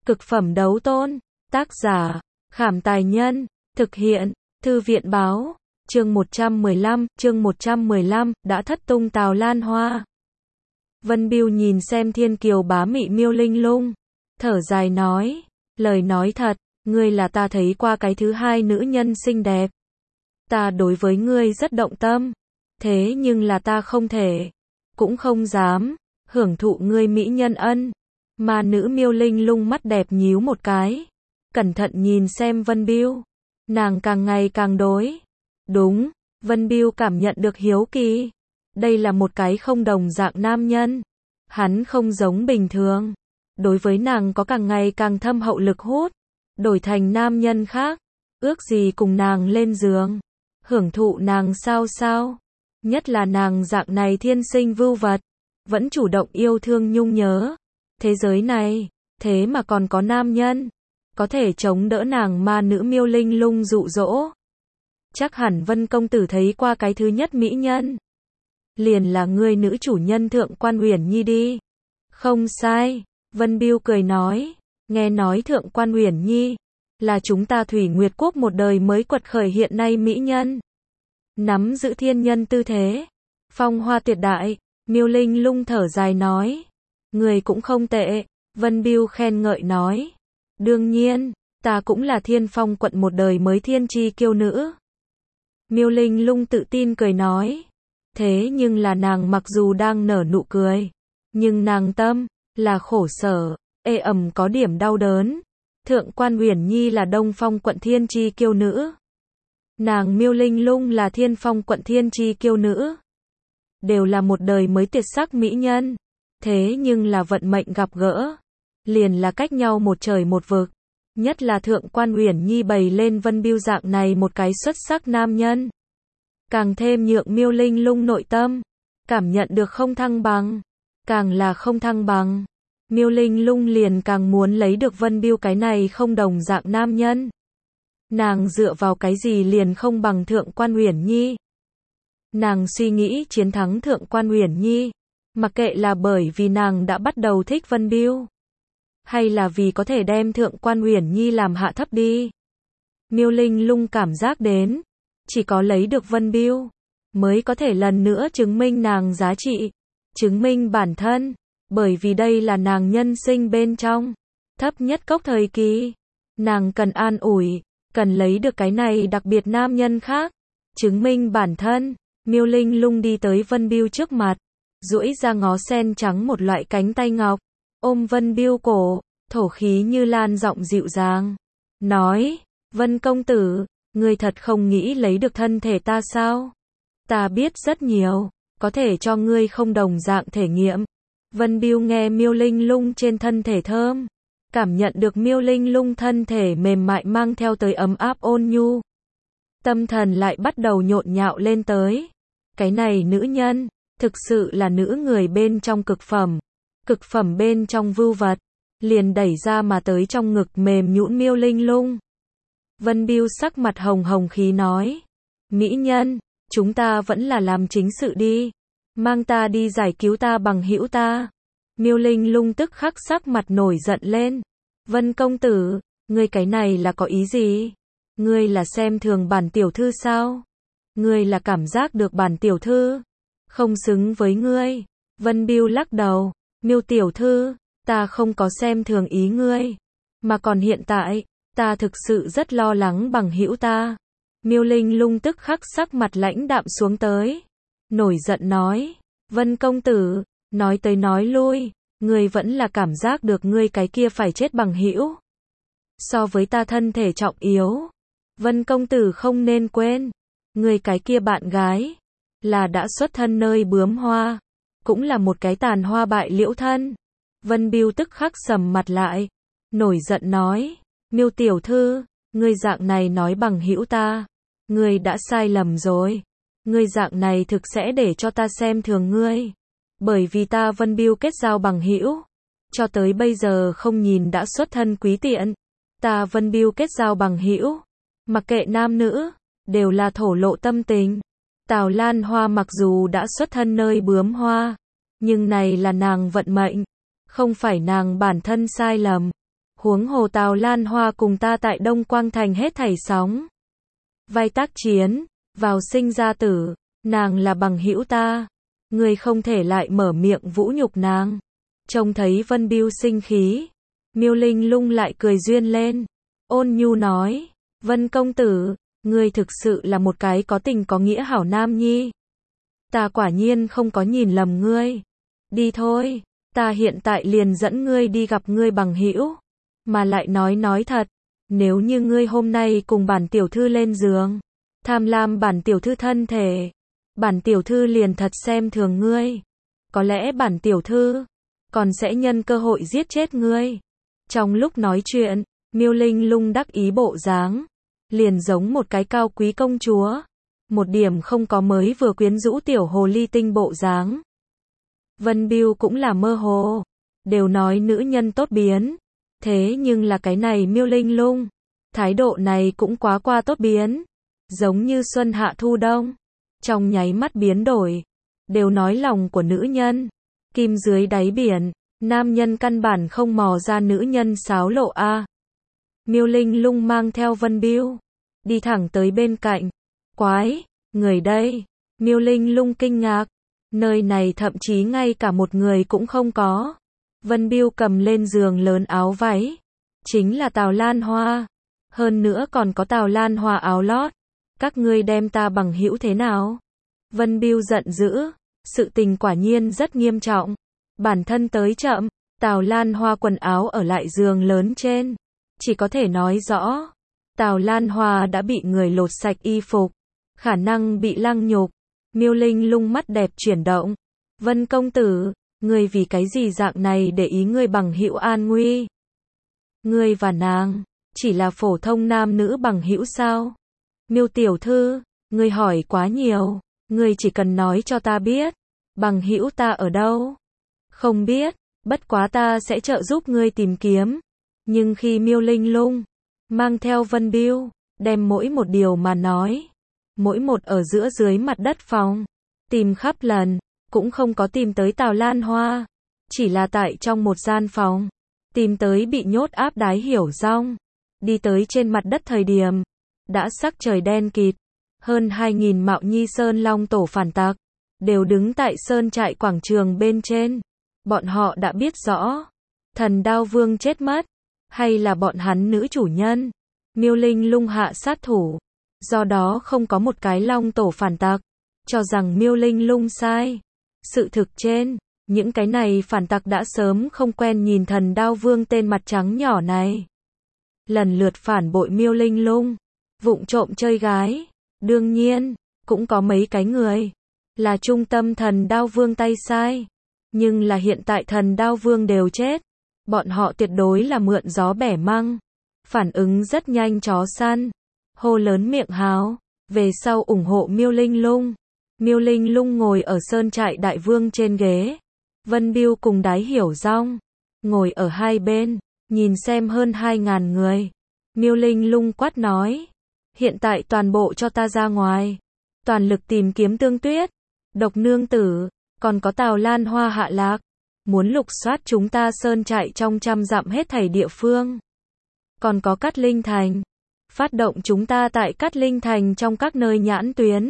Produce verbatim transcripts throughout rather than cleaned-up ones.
Cực phẩm đấu tôn. Tác giả, Khảm Tài Nhân. Thực hiện, Thư viện Báo. Chương một trăm mười lăm, chương một trăm mười lăm, đã thất tung Tào Lan Hoa. Vân Bưu nhìn xem thiên kiều bá mị Miêu Linh Lung, thở dài nói, lời nói thật, ngươi là ta thấy qua cái thứ hai nữ nhân xinh đẹp. Ta đối với ngươi rất động tâm, thế nhưng là ta không thể, cũng không dám, hưởng thụ ngươi mỹ nhân ân. Mà nữ Miêu Linh Lung mắt đẹp nhíu một cái, cẩn thận nhìn xem Vân Bưu, nàng càng ngày càng đối. Đúng, Vân Bưu cảm nhận được hiếu kỳ. Đây là một cái không đồng dạng nam nhân. Hắn không giống bình thường. Đối với nàng có càng ngày càng thâm hậu lực hút. Đổi thành nam nhân khác. Ước gì cùng nàng lên giường. Hưởng thụ nàng sao sao. Nhất là nàng dạng này thiên sinh vưu vật. Vẫn chủ động yêu thương nhung nhớ. Thế giới này, thế mà còn có nam nhân. Có thể chống đỡ nàng ma nữ Miêu Linh Lung dụ dỗ. Chắc hẳn Vân công tử thấy qua cái thứ nhất mỹ nhân. Liền là ngươi nữ chủ nhân Thượng Quan Uyển Nhi đi. Không sai, Vân Bưu cười nói, nghe nói Thượng Quan Uyển Nhi là chúng ta Thủy Nguyệt Quốc một đời mới quật khởi hiện nay mỹ nhân. Nắm giữ thiên nhân tư thế, phong hoa tuyệt đại. Miêu Linh Lung thở dài nói, người cũng không tệ. Vân Bưu khen ngợi nói, đương nhiên, ta cũng là Thiên Phong quận một đời mới thiên chi kiêu nữ. Miêu Linh Lung tự tin cười nói, thế nhưng là nàng mặc dù đang nở nụ cười, nhưng nàng tâm là khổ sở, ê ẩm có điểm đau đớn. Thượng Quan Uyển Nhi là Đông Phong quận thiên chi kiêu nữ, nàng Miêu Linh Lung là Thiên Phong quận thiên chi kiêu nữ, đều là một đời mới tuyệt sắc mỹ nhân. Thế nhưng là vận mệnh gặp gỡ, liền là cách nhau một trời một vực. Nhất là Thượng Quan Uyển Nhi bày lên Vân Bưu dạng này một cái xuất sắc nam nhân, càng thêm nhượng Miêu Linh Lung nội tâm cảm nhận được không thăng bằng. Càng là không thăng bằng, Miêu Linh Lung liền càng muốn lấy được Vân Bưu cái này không đồng dạng nam nhân. Nàng dựa vào cái gì liền không bằng Thượng Quan Uyển Nhi. Nàng suy nghĩ chiến thắng Thượng Quan Uyển Nhi, mặc kệ là bởi vì nàng đã bắt đầu thích Vân Bưu, hay là vì có thể đem Thượng Quan Uyển Nhi làm hạ thấp đi. Miêu Linh Lung cảm giác đến, chỉ có lấy được Vân Bưu, mới có thể lần nữa chứng minh nàng giá trị, chứng minh bản thân, bởi vì đây là nàng nhân sinh bên trong thấp nhất cốc thời kỳ. Nàng cần an ủi, cần lấy được cái này đặc biệt nam nhân khác, chứng minh bản thân. Miêu Linh Lung đi tới Vân Bưu trước mặt, duỗi ra ngó sen trắng một loại cánh tay ngọc, ôm Vân Bưu cổ, thổ khí như lan giọng dịu dàng, nói, Vân công tử, ngươi thật không nghĩ lấy được thân thể ta sao? Ta biết rất nhiều, có thể cho ngươi không đồng dạng thể nghiệm. Vân Bưu nghe Miêu Linh Lung trên thân thể thơm, cảm nhận được Miêu Linh Lung thân thể mềm mại mang theo tới ấm áp ôn nhu. Tâm thần lại bắt đầu nhộn nhạo lên tới. Cái này nữ nhân, thực sự là nữ người bên trong cực phẩm, cực phẩm bên trong vưu vật, liền đẩy ra mà tới trong ngực mềm nhũn Miêu Linh Lung. Vân Bưu sắc mặt hồng hồng khí nói, mỹ nhân, chúng ta vẫn là làm chính sự đi, mang ta đi giải cứu ta bằng hữu ta. Miêu Linh Lung tức khắc sắc mặt nổi giận lên, Vân công tử, ngươi cái này là có ý gì? Ngươi là xem thường bản tiểu thư sao? Ngươi là cảm giác được bản tiểu thư không xứng với ngươi. Vân Bưu lắc đầu, Miêu tiểu thư, ta không có xem thường ý ngươi, mà còn hiện tại, ta thực sự rất lo lắng bằng hữu ta. Miêu Linh Lung tức khắc sắc mặt lãnh đạm xuống tới, nổi giận nói, Vân công tử, nói tới nói lui, ngươi vẫn là cảm giác được ngươi cái kia phải chết bằng hữu so với ta thân thể trọng yếu. Vân công tử không nên quên, ngươi cái kia bạn gái là đã xuất thân nơi bướm hoa, cũng là một cái tàn hoa bại liễu thân. Vân Bưu tức khắc sầm mặt lại, nổi giận nói, Miêu tiểu thư, ngươi dạng này nói bằng hữu ta, ngươi đã sai lầm rồi. Ngươi dạng này thực sẽ để cho ta xem thường ngươi, bởi vì ta Vân Bưu kết giao bằng hữu, cho tới bây giờ không nhìn đã xuất thân quý tiện. Ta Vân Bưu kết giao bằng hữu, mặc kệ nam nữ, đều là thổ lộ tâm tình. Tào Lan Hoa mặc dù đã xuất thân nơi bướm hoa, nhưng này là nàng vận mệnh, không phải nàng bản thân sai lầm. Huống hồ Tào Lan Hoa cùng ta tại Đông Quang Thành hết thảy sóng vai tác chiến, vào sinh ra tử, nàng là bằng hữu ta, ngươi không thể lại mở miệng vũ nhục nàng. Trông thấy Vân Bưu sinh khí, Miêu Linh Lung lại cười duyên lên, ôn nhu nói, Vân công tử, ngươi thực sự là một cái có tình có nghĩa hảo nam nhi. Ta quả nhiên không có nhìn lầm ngươi. Đi thôi, ta hiện tại liền dẫn ngươi đi gặp ngươi bằng hữu. Mà lại nói nói thật, nếu như ngươi hôm nay cùng bản tiểu thư lên giường, tham lam bản tiểu thư thân thể, bản tiểu thư liền thật xem thường ngươi. Có lẽ bản tiểu thư còn sẽ nhân cơ hội giết chết ngươi. Trong lúc nói chuyện, Miêu Linh Lung đắc ý bộ dáng, liền giống một cái cao quý công chúa, một điểm không có mới vừa quyến rũ tiểu hồ ly tinh bộ dáng. Vân Bưu cũng là mơ hồ, đều nói nữ nhân tốt biến, thế nhưng là cái này Miêu Linh Lung, thái độ này cũng quá qua tốt biến, giống như xuân hạ thu đông, trong nháy mắt biến đổi, đều nói lòng của nữ nhân, kim dưới đáy biển, nam nhân căn bản không mò ra nữ nhân xáo lộ a. Miêu Linh Lung mang theo Vân Bưu, đi thẳng tới bên cạnh. Quái, người đây. Miêu Linh Lung kinh ngạc, nơi này thậm chí ngay cả một người cũng không có. Vân Bưu cầm lên giường lớn áo váy, chính là Tào Lan Hoa, hơn nữa còn có Tào Lan Hoa áo lót. Các ngươi đem ta bằng hữu thế nào? Vân Bưu giận dữ, sự tình quả nhiên rất nghiêm trọng. Bản thân tới chậm, Tào Lan Hoa quần áo ở lại giường lớn trên, chỉ có thể nói rõ, Tào Lan Hoa đã bị người lột sạch y phục, khả năng bị lăng nhục. Miêu Linh Lung mắt đẹp chuyển động, Vân công tử, ngươi vì cái gì dạng này để ý ngươi bằng hữu an nguy? Ngươi và nàng chỉ là phổ thông nam nữ bằng hữu sao? Miêu tiểu thư, ngươi hỏi quá nhiều, ngươi chỉ cần nói cho ta biết, bằng hữu ta ở đâu? Không biết, bất quá ta sẽ trợ giúp ngươi tìm kiếm. Nhưng khi Miêu Linh Lung mang theo Vân Bưu, đem mỗi một điều mà nói, mỗi một ở giữa dưới mặt đất phòng, tìm khắp lần, cũng không có tìm tới Tào Lan Hoa, chỉ là tại trong một gian phòng, tìm tới bị nhốt áp đái hiểu rong, đi tới trên mặt đất thời điểm, đã sắc trời đen kịt, hơn hai nghìn Mạo Nhi Sơn Long tổ phản tặc, đều đứng tại sơn trại quảng trường bên trên, bọn họ đã biết rõ, Thần Đao Vương chết mất, hay là bọn hắn nữ chủ nhân, Miêu Linh Lung hạ sát thủ, do đó không có một cái Long tổ phản tặc, cho rằng Miêu Linh Lung sai. Sự thực trên, những cái này phản tặc đã sớm không quen nhìn Thần Đao Vương tên mặt trắng nhỏ này. Lần lượt phản bội Miêu Linh Lung, vụng trộm chơi gái, đương nhiên, cũng có mấy cái người, là trung tâm Thần Đao Vương tay sai. Nhưng là hiện tại Thần Đao Vương đều chết, bọn họ tuyệt đối là mượn gió bẻ măng, phản ứng rất nhanh chó săn, hô lớn miệng háo, về sau ủng hộ Miêu Linh Lung. Miêu Linh Lung ngồi ở sơn trại đại vương trên ghế, Vân Bưu cùng Đái Hiểu Rong ngồi ở hai bên, nhìn xem hơn hai ngàn người. Miêu Linh Lung quát nói, hiện tại toàn bộ cho ta ra ngoài, toàn lực tìm kiếm Tương Tuyết, Độc Nương Tử, còn có Tào Lan Hoa hạ lạc, muốn lục soát chúng ta sơn trại trong trăm dặm hết thảy địa phương. Còn có Cát Linh Thành, phát động chúng ta tại Cát Linh Thành trong các nơi nhãn tuyến.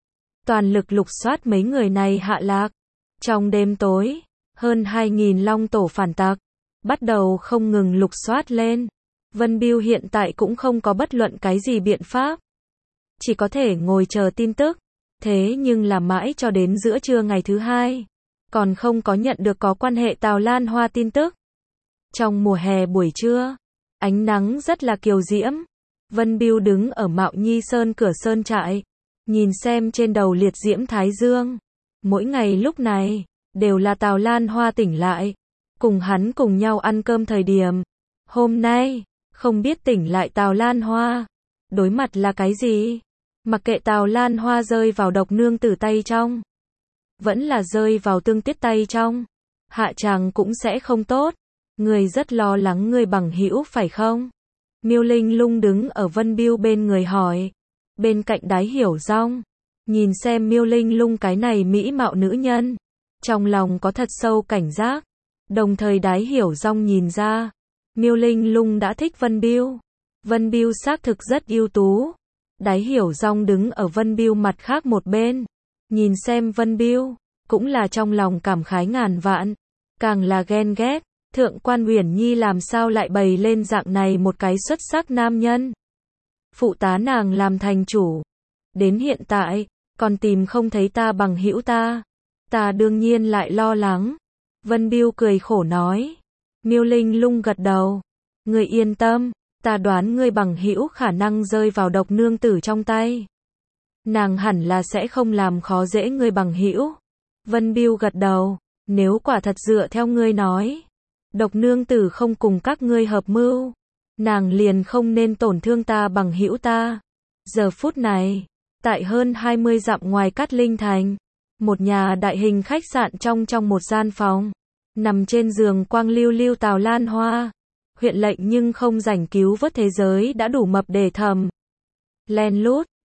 Toàn lực lục soát mấy người này hạ lạc. Trong đêm tối, hơn hai nghìn Long tổ phản tặc, bắt đầu không ngừng lục soát lên. Vân Bưu hiện tại cũng không có bất luận cái gì biện pháp. Chỉ có thể ngồi chờ tin tức. Thế nhưng là mãi cho đến giữa trưa ngày thứ hai, còn không có nhận được có quan hệ Tào Lan Hoa tin tức. Trong mùa hè buổi trưa, ánh nắng rất là kiều diễm. Vân Bưu đứng ở Mạo Nhi Sơn cửa sơn trại, nhìn xem trên đầu liệt diễm thái dương. Mỗi ngày lúc này, đều là Tào Lan Hoa tỉnh lại, cùng hắn cùng nhau ăn cơm thời điểm. Hôm nay, không biết tỉnh lại Tào Lan Hoa, đối mặt là cái gì? Mặc kệ Tào Lan Hoa rơi vào Độc Nương Tử tay trong, vẫn là rơi vào Tương Tuyết tay trong, hạ tràng cũng sẽ không tốt. Người rất lo lắng người bằng hữu phải không? Miêu Linh Lung đứng ở Vân Bưu bên người hỏi. Bên cạnh Đái Hiểu Rong, nhìn xem Miêu Linh Lung cái này mỹ mạo nữ nhân, trong lòng có thật sâu cảnh giác. Đồng thời Đái Hiểu Rong nhìn ra, Miêu Linh Lung đã thích Vân Biêu. Vân Biêu xác thực rất ưu tú. Đái Hiểu Dong đứng ở Vân Biêu mặt khác một bên, nhìn xem Vân Biêu, cũng là trong lòng cảm khái ngàn vạn, càng là ghen ghét, Thượng quan Uyển Nhi làm sao lại bày lên dạng này một cái xuất sắc nam nhân. Phụ tá nàng làm thành chủ, đến hiện tại, còn tìm không thấy ta bằng hữu ta. Ta đương nhiên lại lo lắng. Vân Biêu cười khổ nói. Miêu Linh Lung gật đầu. Ngươi yên tâm, ta đoán ngươi bằng hữu khả năng rơi vào độc nương tử trong tay. Nàng hẳn là sẽ không làm khó dễ ngươi bằng hữu. Vân Biêu gật đầu. Nếu quả thật dựa theo ngươi nói, độc nương tử không cùng các ngươi hợp mưu, nàng liền không nên tổn thương ta bằng hữu ta. Giờ phút này, tại hơn hai mươi dặm ngoài Cát Linh Thành, một nhà đại hình khách sạn trong trong một gian phòng, nằm trên giường quang lưu lưu Tào Lan Hoa. Huyện lệnh nhưng không rảnh cứu vớt thế giới đã đủ mập để thầm. Len lút,